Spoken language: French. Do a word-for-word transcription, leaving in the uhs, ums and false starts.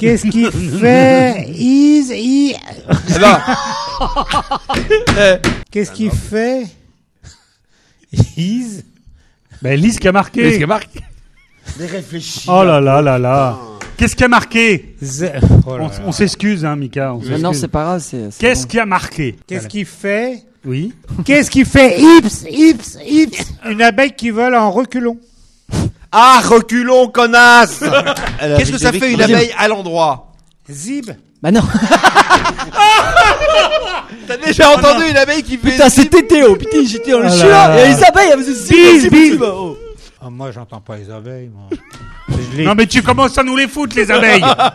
Qu'est-ce qui fait is i Non. Qu'est-ce qui fait is Ben, Lise qui a marqué. Qu'est-ce qui a marqué? Mais réfléchis. Oh là là là là. Qu'est-ce qui a marqué? Z- oh là On, là. on s'excuse, hein, Mika. On Mais s'excuse. non, c'est pas grave. C'est, c'est Qu'est-ce bon. qui a marqué? Qu'est-ce qui fait Oui. Qu'est-ce qui fait ips ips ips une abeille qui vole en reculons? Ah, reculons, connasse. Qu'est-ce que ça fait une abeille à l'endroit? Zib. Bah non. T'as déjà entendu une abeille qui fait... Putain, c'était Théo. Putain, j'étais dans le Ah là chien. là. Et les abeilles, elles faisaient si Bise, si bise. possible. Oh. Ah, moi, j'entends pas les abeilles, moi. Je l'ai- Non, mais tu commences à nous les foutre, les abeilles.